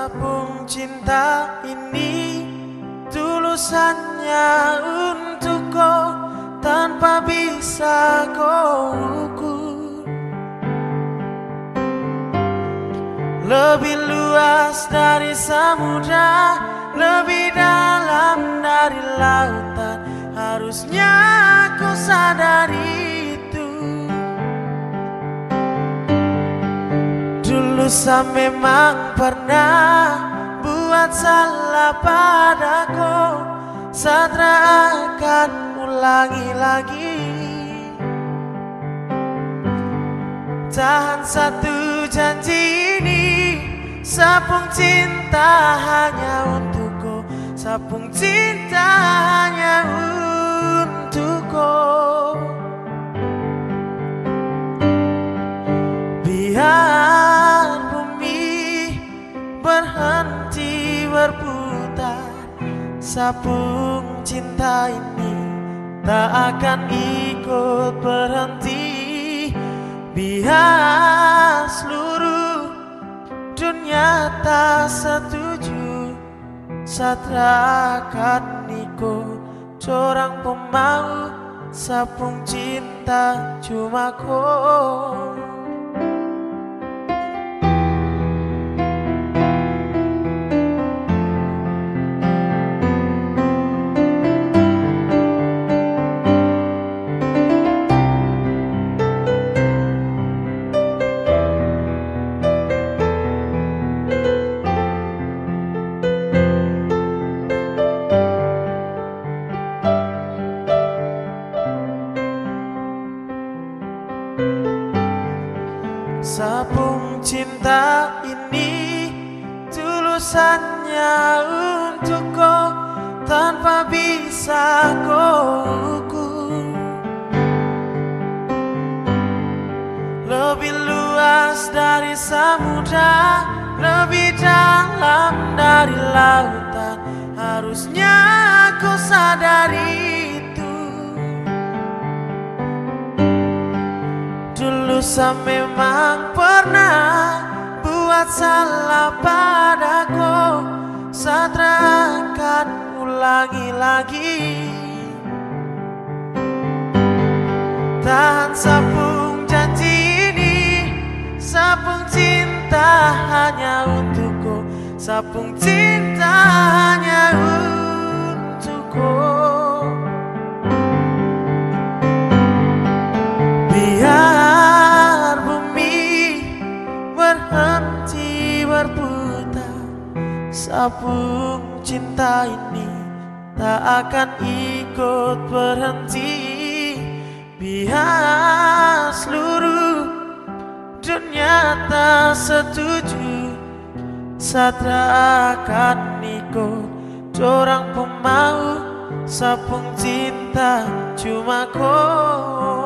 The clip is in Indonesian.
Sabung cinta ini tulusannya untuk kau, tanpa bisa kau ukur. Lebih luas dari samudra, lebih dalam dari lautan, harusnya kau sadari itu. Dulu saya memang pernah buat salah padaku, saya akan ulangi lagi. Tahan satu janji ini, sabung cinta hanya untukku, sabung cinta hanya untukku. Biar bumi berhenti berputar, sabung cinta ini tak akan ikut berhenti. Biar seluruh dunia tak setuju, satrakan ikut corang pemau, sabung cinta cuma kau. Sabung cinta ini tulusannya untuk kau, tanpa bisa kau ukur. Lebih luas dari samudra, lebih dalam dari lautan, harusnya kau sadari itu. Dulu saya memang pernah buat salah padaku, saya akan ulangi lagi. Tahan sabung janji ini, sabung cinta hanya untukku, sabung cinta hanya untukku. Biar bumi berhenti berputar, sabung cinta ini tak akan ikut berhenti. Biar seluruh dunia tak setuju, satrakan ikut corang pemau, sabung cinta cuma kau.